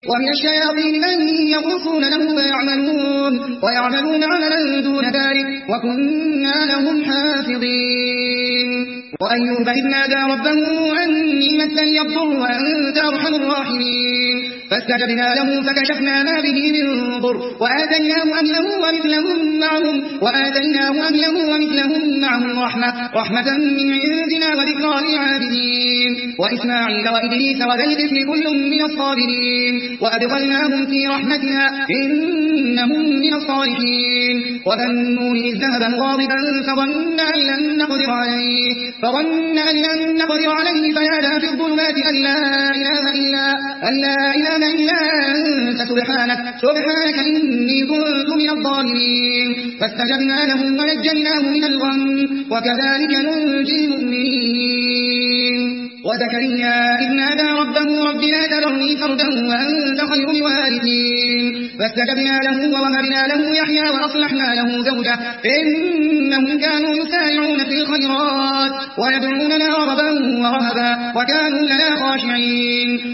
ومن الشياطين من يغوصون له ويعملون عملا دون ذلك وكنا لهم حافظين. وأيوب إذ نادى ربه أني مسني الضر وأنت أرحم الراحمين فاستجبنا له فكشفنا ما به من ضر وآتيناه أهله ومثلهم معهم رحمة من عندنا وذكرى للعابدين. وإسماعيل وإدريس وذا الكفل كل من الصابرين وأدخلناهم في رحمتنا إنهم من الصالحين. وذا النون إذ ذهب مغاضبا فظن أن لن نقدر عليه فنادى في الظلمات أن لا إله إلا أنت سبحانك إني كنت من الظالمين. فاستجبنا له ونجيناه من الغم وكذلك ننجي المؤمنين. وزكريا إذ نادى ربه رب لا تذرني فردا وأنت خير الوارثين فاستجبنا له ووهبنا له يحيى وأصلحنا له زوجه إنهم كانوا يسارعون في الخيرات ويدعوننا رغبا ورهبا وكانوا لنا خاشعين.